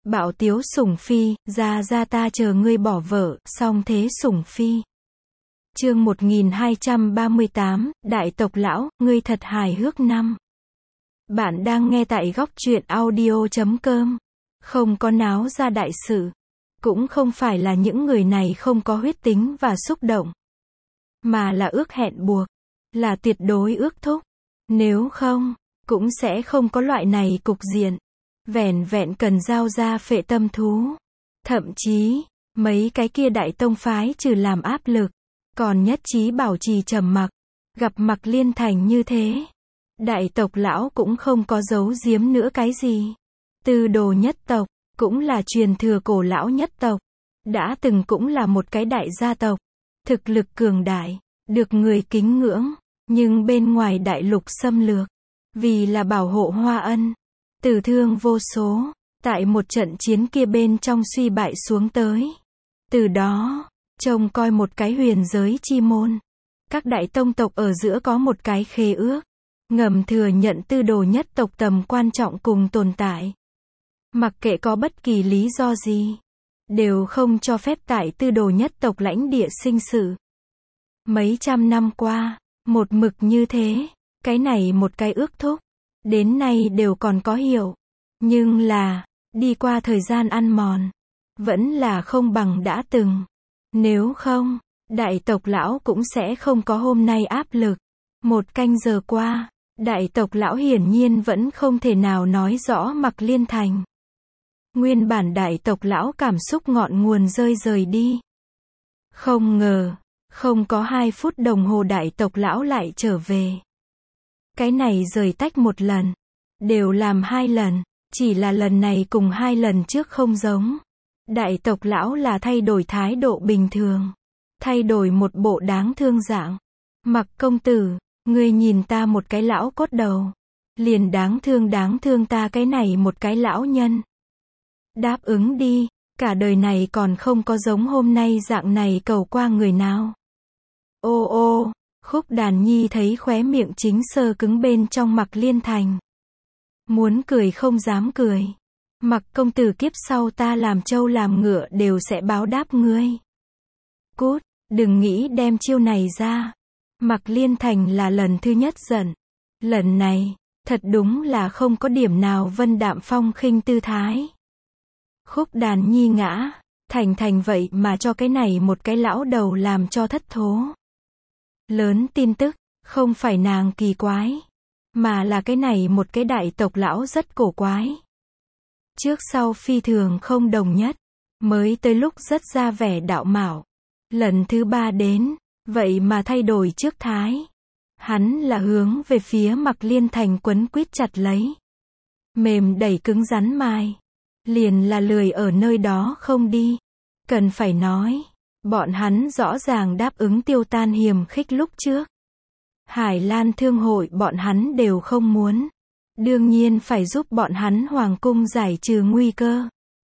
Bạo tiếu sủng phi, ra ta chờ ngươi bỏ vợ, song thế sủng phi. Chương 1238, Đại tộc lão, ngươi thật hài hước năm. Bạn đang nghe tại góc truyện audio.com. Không có náo ra đại sự. Cũng không phải là những người này không có huyết tính và xúc động. Mà là ước hẹn buộc. Là tuyệt đối ước thúc. Nếu không, cũng sẽ không có loại này cục diện. Vẻn vẹn cần giao ra phệ tâm thú. Thậm chí, mấy cái kia đại tông phái trừ làm áp lực, còn nhất trí bảo trì trầm mặc. Gặp Mạc Liên Thành như thế, đại tộc lão cũng không có giấu giếm nữa cái gì. Tư Đồ nhất tộc, cũng là truyền thừa cổ lão nhất tộc. Đã từng cũng là một cái đại gia tộc. Thực lực cường đại, được người kính ngưỡng. Nhưng bên ngoài đại lục xâm lược, vì là bảo hộ Hoa Ân, tử thương vô số, tại một trận chiến kia bên trong suy bại xuống tới. Từ đó, trông coi một cái huyền giới chi môn. Các đại tông tộc ở giữa có một cái khế ước, ngầm thừa nhận Tư Đồ nhất tộc tầm quan trọng cùng tồn tại. Mặc kệ có bất kỳ lý do gì, đều không cho phép tại Tư Đồ nhất tộc lãnh địa sinh sự. Mấy trăm năm qua, một mực như thế, cái này một cái ước thúc, đến nay đều còn có hiệu. Nhưng là, đi qua thời gian ăn mòn, vẫn là không bằng đã từng. Nếu không, đại tộc lão cũng sẽ không có hôm nay áp lực. Một canh giờ qua, đại tộc lão hiển nhiên vẫn không thể nào nói rõ Mạc Liên Thành. Nguyên bản đại tộc lão cảm xúc ngọn nguồn rời đi. Không ngờ, không có 2 phút đồng hồ đại tộc lão lại trở về. Cái này rời tách một lần, đều làm 2 lần, chỉ là lần này cùng 2 lần trước không giống. Đại tộc lão là thay đổi thái độ bình thường, thay đổi một bộ đáng thương dạng. Mạc công tử, ngươi nhìn ta một cái lão cốt đầu, liền đáng thương ta cái này một cái lão nhân. Đáp ứng đi, cả đời này còn không có giống hôm nay dạng này cầu qua người nào. Ô, Khúc Đàn Nhi thấy khóe miệng chính sơ cứng bên trong Mạc Liên Thành. Muốn cười không dám cười. Mạc công tử kiếp sau ta làm trâu làm ngựa đều sẽ báo đáp ngươi. Cút, đừng nghĩ đem chiêu này ra. Mạc Liên Thành là lần thứ nhất giận. Lần này, thật đúng là không có điểm nào vân đạm phong khinh tư thái. Khúc Đàn Nhi ngã, thành vậy mà cho cái này một cái lão đầu làm cho thất thố. Lớn tin tức, không phải nàng kỳ quái, mà là cái này một cái đại tộc lão rất cổ quái. Trước sau phi thường không đồng nhất, mới tới lúc rất ra vẻ đạo mạo. Lần thứ 3 đến, vậy mà thay đổi trước thái. Hắn là hướng về phía Mạc Liên Thành quấn quýt chặt lấy. Mềm đẩy cứng rắn mai. Liền là lười ở nơi đó không đi. Cần phải nói, bọn hắn rõ ràng đáp ứng tiêu tan hiềm khích lúc trước. Hải Lan Thương hội bọn hắn đều không muốn. Đương nhiên phải giúp bọn hắn hoàng cung giải trừ nguy cơ.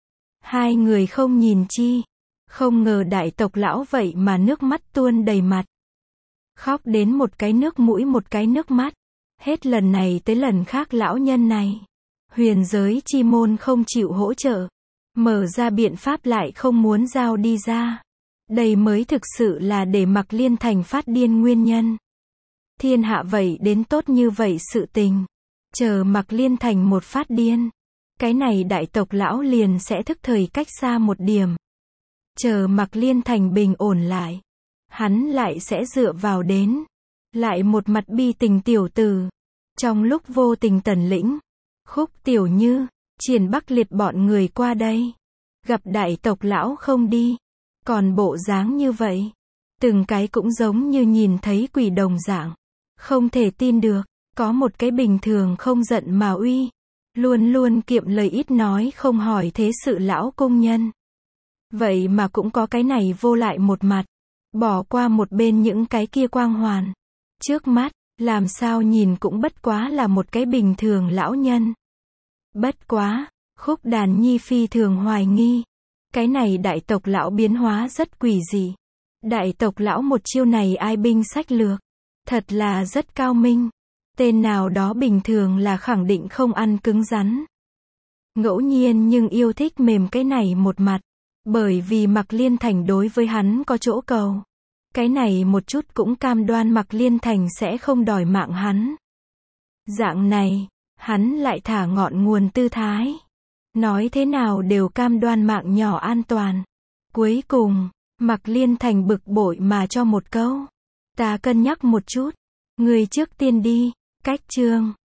2 người không nhìn chi. Không ngờ đại tộc lão vậy mà nước mắt tuôn đầy mặt. Khóc đến một cái nước mũi một cái nước mắt. Hết lần này tới lần khác lão nhân này. Huyền giới chi môn không chịu hỗ trợ. Mở ra biện pháp lại không muốn giao đi ra. Đây mới thực sự là để Mạc Liên Thành phát điên nguyên nhân. Thiên hạ vậy đến tốt như vậy sự tình. Chờ Mạc Liên Thành một phát điên. Cái này đại tộc lão liền sẽ thức thời cách xa một điểm. Chờ Mạc Liên Thành bình ổn lại. Hắn lại sẽ dựa vào đến. Lại một mặt bi tình tiểu tử. Trong lúc vô tình Tần Lĩnh, Khúc Tiểu Như, Triển Bắc Liệt bọn người qua đây. Gặp đại tộc lão không đi. Còn bộ dáng như vậy. Từng cái cũng giống như nhìn thấy quỷ đồng dạng. Không thể tin được. Có một cái bình thường không giận mà uy. Luôn luôn kiệm lời ít nói không hỏi thế sự lão công nhân. Vậy mà cũng có cái này vô lại một mặt. Bỏ qua một bên những cái kia quang hoàn. Trước mắt, làm sao nhìn cũng bất quá là một cái bình thường lão nhân. Bất quá, Khúc Đàn Nhi phi thường hoài nghi. Cái này đại tộc lão biến hóa rất quỷ dị. Đại tộc lão một chiêu này ai binh sách lược. Thật là rất cao minh. Tên nào đó bình thường là khẳng định không ăn cứng rắn. Ngẫu nhiên nhưng yêu thích mềm cái này một mặt. Bởi vì Mạc Liên Thành đối với hắn có chỗ cầu. Cái này một chút cũng cam đoan Mạc Liên Thành sẽ không đòi mạng hắn. Dạng này, hắn lại thả ngọn nguồn tư thái. Nói thế nào đều cam đoan mạng nhỏ an toàn. Cuối cùng, Mạc Liên Thành bực bội mà cho một câu. Ta cân nhắc một chút. Ngươi trước tiên đi. Cách chương